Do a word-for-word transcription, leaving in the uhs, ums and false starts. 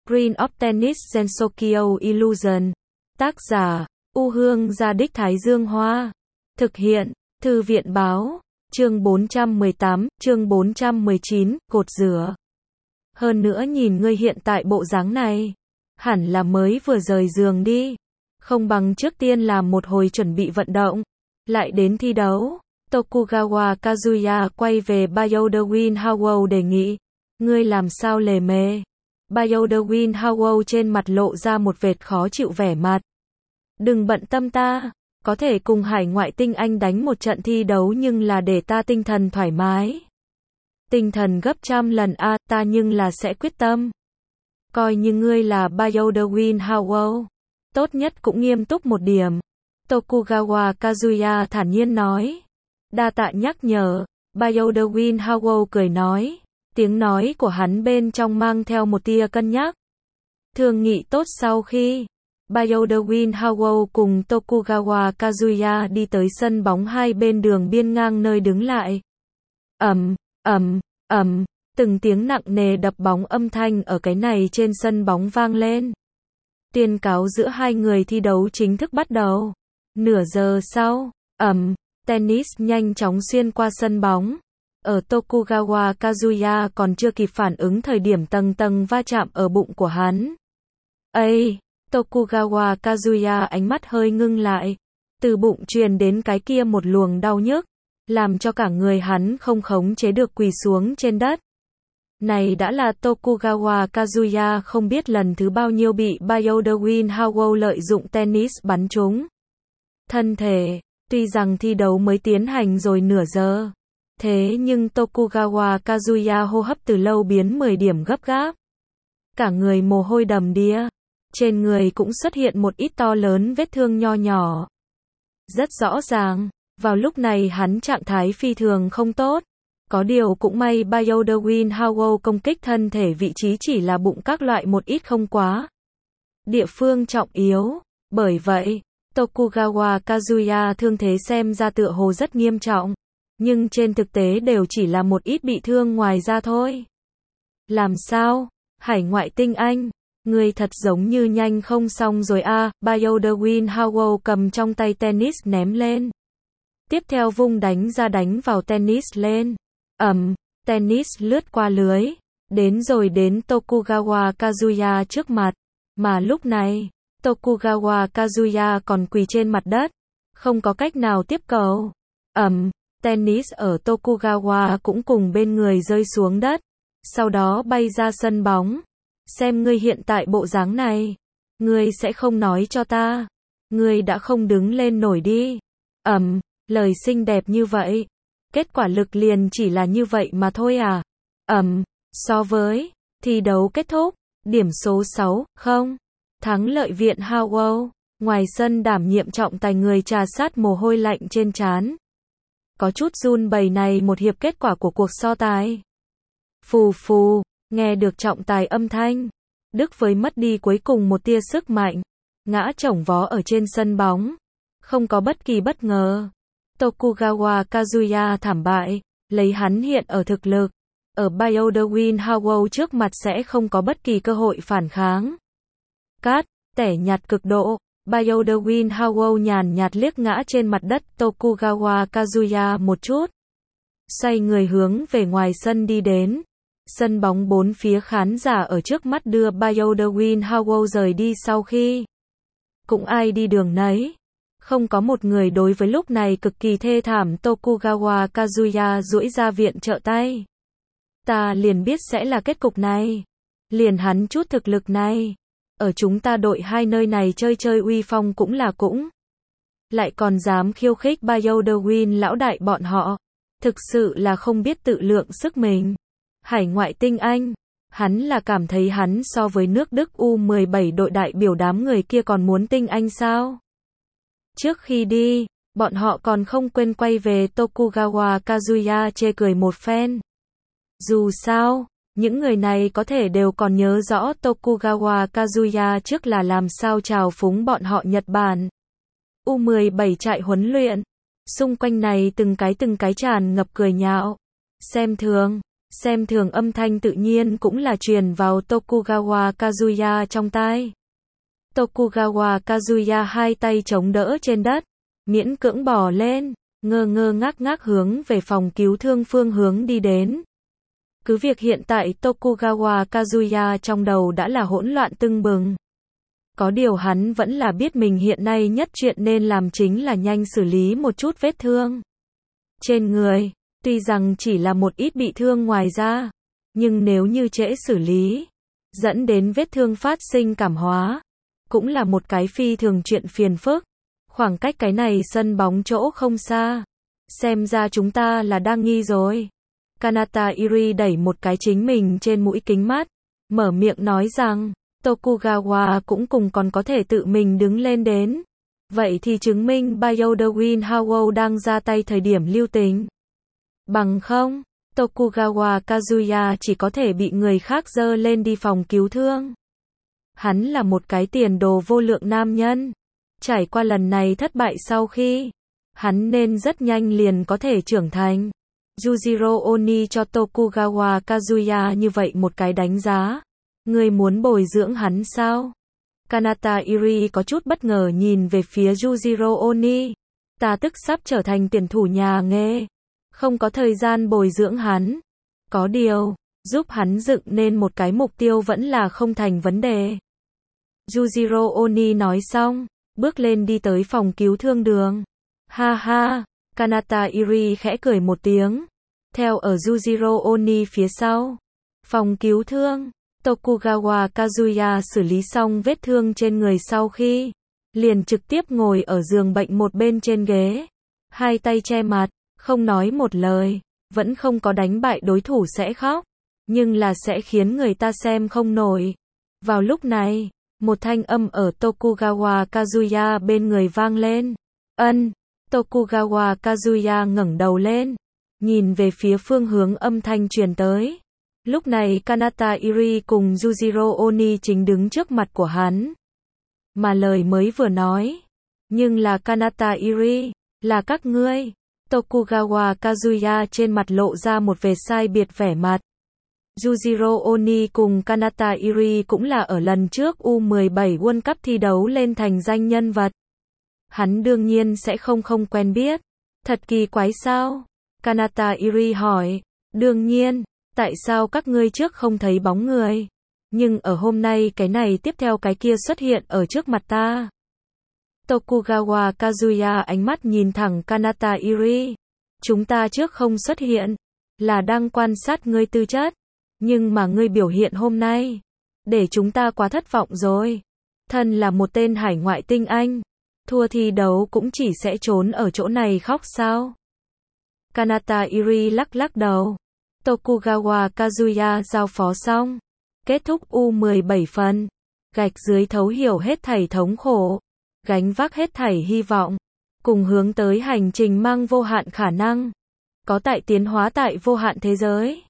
Screen of Tennis Gensokyo Illusion. Tác giả, U Hương Gia Đích Thái Dương Hoa. Thực hiện, Thư viện Báo. Chương bốn trăm mười tám, chương bốn trăm mười chín, cột rửa. Hơn nữa nhìn ngươi hiện tại bộ dáng này, hẳn là mới vừa rời giường đi. Không bằng trước tiên làm một hồi chuẩn bị vận động, lại đến thi đấu. Tokugawa Kazuya quay về Byoda-win Howell đề nghị. Ngươi làm sao lề mề? Byoda-win Howell trên mặt lộ ra một vệt khó chịu vẻ mặt. Đừng bận tâm ta, có thể cùng hải ngoại tinh anh đánh một trận thi đấu nhưng là để ta tinh thần thoải mái. Tinh thần gấp trăm lần a, ta nhưng là sẽ quyết tâm. Coi như ngươi là Byoda-win Howell, tốt nhất cũng nghiêm túc một điểm. Tokugawa Kazuya thản nhiên nói. Đa tạ nhắc nhở, Byoda-win Howell cười nói. Tiếng nói của hắn bên trong mang theo một tia cân nhắc. Thương nghị tốt sau khi Byoda-win Howell cùng Tokugawa Kazuya đi tới sân bóng hai bên đường biên ngang nơi đứng lại. Ầm, ầm, ầm, từng tiếng nặng nề đập bóng âm thanh ở cái này trên sân bóng vang lên. Tuyên cáo giữa hai người thi đấu chính thức bắt đầu. Nửa giờ sau, ầm, tennis nhanh chóng xuyên qua sân bóng. Ở Tokugawa Kazuya còn chưa kịp phản ứng thời điểm tầng tầng va chạm ở bụng của hắn. Ây, Tokugawa Kazuya ánh mắt hơi ngưng lại. Từ bụng truyền đến cái kia một luồng đau nhức, làm cho cả người hắn không khống chế được quỳ xuống trên đất. Này đã là Tokugawa Kazuya không biết lần thứ bao nhiêu bị Byoda-win Howell lợi dụng tennis bắn trúng. Thân thể, tuy rằng thi đấu mới tiến hành rồi nửa giờ. Thế nhưng Tokugawa Kazuya hô hấp từ lâu biến mười điểm gấp gáp. Cả người mồ hôi đầm đìa. Trên người cũng xuất hiện một ít to lớn vết thương nho nhỏ. Rất rõ ràng, vào lúc này hắn trạng thái phi thường không tốt. Có điều cũng may Byoda-win Howell công kích thân thể vị trí chỉ là bụng các loại một ít không quá địa phương trọng yếu. Bởi vậy, Tokugawa Kazuya thương thế xem ra tựa hồ rất nghiêm trọng. Nhưng trên thực tế đều chỉ là một ít bị thương ngoài ra thôi. Làm sao? Hải ngoại tinh anh, người thật giống như nhanh không xong rồi a. À, Byoda-win Howell cầm trong tay tennis ném lên. Tiếp theo vung đánh ra đánh vào tennis lên. Ầm, tennis lướt qua lưới, đến rồi đến Tokugawa Kazuya trước mặt. Mà lúc này, Tokugawa Kazuya còn quỳ trên mặt đất, không có cách nào tiếp cầu. Ầm. Tennis ở Tokugawa cũng cùng bên người rơi xuống đất. Sau đó bay ra sân bóng. Xem ngươi hiện tại bộ dáng này. Ngươi sẽ không nói cho ta. Ngươi đã không đứng lên nổi đi. Ầm, lời xinh đẹp như vậy. Kết quả lực liền chỉ là như vậy mà thôi à. Ầm, so với thi đấu kết thúc. Điểm số sáu, không. Thắng lợi viện Howell. Ngoài sân đảm nhiệm trọng tài người trà sát mồ hôi lạnh trên trán. Có chút run bầy này một hiệp kết quả của cuộc so tài. Phù phù, nghe được trọng tài âm thanh. Đức với mất đi cuối cùng một tia sức mạnh. Ngã chổng vó ở trên sân bóng. Không có bất kỳ bất ngờ. Tokugawa Kazuya thảm bại. Lấy hắn hiện ở thực lực. Ở Byoda-win Howell trước mặt sẽ không có bất kỳ cơ hội phản kháng. Cát, tẻ nhạt cực độ. Byoda-win Howell nhàn nhạt liếc ngã trên mặt đất Tokugawa Kazuya một chút. Xoay người hướng về ngoài sân đi đến. Sân bóng bốn phía khán giả ở trước mắt đưa Byoda-win Howell rời đi sau khi. Cũng ai đi đường nấy. Không có một người đối với lúc này cực kỳ thê thảm Tokugawa Kazuya duỗi ra viện trợ tay. Ta liền biết sẽ là kết cục này. Liền hắn chút thực lực này. Ở chúng ta đội hai nơi này chơi chơi uy phong cũng là cũng. Lại còn dám khiêu khích Byoda-win lão đại bọn họ. Thực sự là không biết tự lượng sức mình. Hải ngoại tinh anh. Hắn là cảm thấy hắn so với nước Đức U mười bảy đội đại biểu đám người kia còn muốn tinh anh sao? Trước khi đi, bọn họ còn không quên quay về Tokugawa Kazuya chê cười một phen. Dù sao, những người này có thể đều còn nhớ rõ Tokugawa Kazuya trước là làm sao trào phúng bọn họ Nhật Bản. U mười bảy trại huấn luyện. Xung quanh này từng cái từng cái tràn ngập cười nhạo. Xem thường. xem thường âm thanh tự nhiên cũng là truyền vào Tokugawa Kazuya trong tai. Tokugawa Kazuya hai tay chống đỡ trên đất, miễn cưỡng bò lên, ngơ ngơ ngác ngác hướng về phòng cứu thương phương hướng đi đến. Cứ việc hiện tại Tokugawa Kazuya trong đầu đã là hỗn loạn tưng bừng. Có điều hắn vẫn là biết mình hiện nay nhất chuyện nên làm chính là nhanh xử lý một chút vết thương trên người. Tuy rằng chỉ là một ít bị thương ngoài da, nhưng nếu như trễ xử lý, dẫn đến vết thương phát sinh cảm hóa, cũng là một cái phi thường chuyện phiền phức. Khoảng cách cái này sân bóng chỗ không xa. Xem ra chúng ta là đang nghi rồi. Kanata Iri đẩy một cái chính mình trên mũi kính mắt, mở miệng nói rằng, Tokugawa cũng cùng còn có thể tự mình đứng lên đến. Vậy thì chứng minh Bayodawin Howell đang ra tay thời điểm lưu tình. Bằng không, Tokugawa Kazuya chỉ có thể bị người khác dơ lên đi phòng cứu thương. Hắn là một cái tiền đồ vô lượng nam nhân. Trải qua lần này thất bại sau khi, hắn nên rất nhanh liền có thể trưởng thành. Yujiro Oni cho Tokugawa Kazuya như vậy một cái đánh giá. Ngươi muốn bồi dưỡng hắn sao? Kanata Iri có chút bất ngờ nhìn về phía Yujiro Oni. Ta tức sắp trở thành tuyển thủ nhà nghề. Không có thời gian bồi dưỡng hắn. Có điều, giúp hắn dựng nên một cái mục tiêu vẫn là không thành vấn đề. Yujiro Oni nói xong, bước lên đi tới phòng cứu thương đường. Ha ha, Kanata Iri khẽ cười một tiếng. Theo ở Yujiro Oni phía sau. Phòng cứu thương, Tokugawa Kazuya xử lý xong vết thương trên người sau khi, liền trực tiếp ngồi ở giường bệnh một bên trên ghế. Hai tay che mặt, không nói một lời, vẫn không có đánh bại đối thủ sẽ khóc, nhưng là sẽ khiến người ta xem không nổi. Vào lúc này, một thanh âm ở Tokugawa Kazuya bên người vang lên. Ân, Tokugawa Kazuya ngẩng đầu lên, nhìn về phía phương hướng âm thanh truyền tới. Lúc này Kanata Iri cùng Yujiro Oni chính đứng trước mặt của hắn. Mà lời mới vừa nói, nhưng là Kanata Iri, là các ngươi. Tokugawa Kazuya trên mặt lộ ra một vệt sai biệt vẻ mặt. Yujiro Oni cùng Kanata Iri cũng là ở lần trước U mười bảy World Cup thi đấu lên thành danh nhân vật. Hắn đương nhiên sẽ không không quen biết. Thật kỳ quái sao? Kanata Iri hỏi. Đương nhiên, tại sao các ngươi trước không thấy bóng người? Nhưng ở hôm nay cái này tiếp theo cái kia xuất hiện ở trước mặt ta. Tokugawa Kazuya ánh mắt nhìn thẳng Kanata Iri. Chúng ta trước không xuất hiện, là đang quan sát ngươi tư chất. Nhưng mà ngươi biểu hiện hôm nay, để chúng ta quá thất vọng rồi. Thân là một tên hải ngoại tinh anh, thua thi đấu cũng chỉ sẽ trốn ở chỗ này khóc sao? Kanata Iri lắc lắc đầu. Tokugawa Kazuya giao phó xong, kết thúc U mười bảy phần, gạch dưới thấu hiểu hết thảy thống khổ, gánh vác hết thảy hy vọng, cùng hướng tới hành trình mang vô hạn khả năng, có tại tiến hóa tại vô hạn thế giới.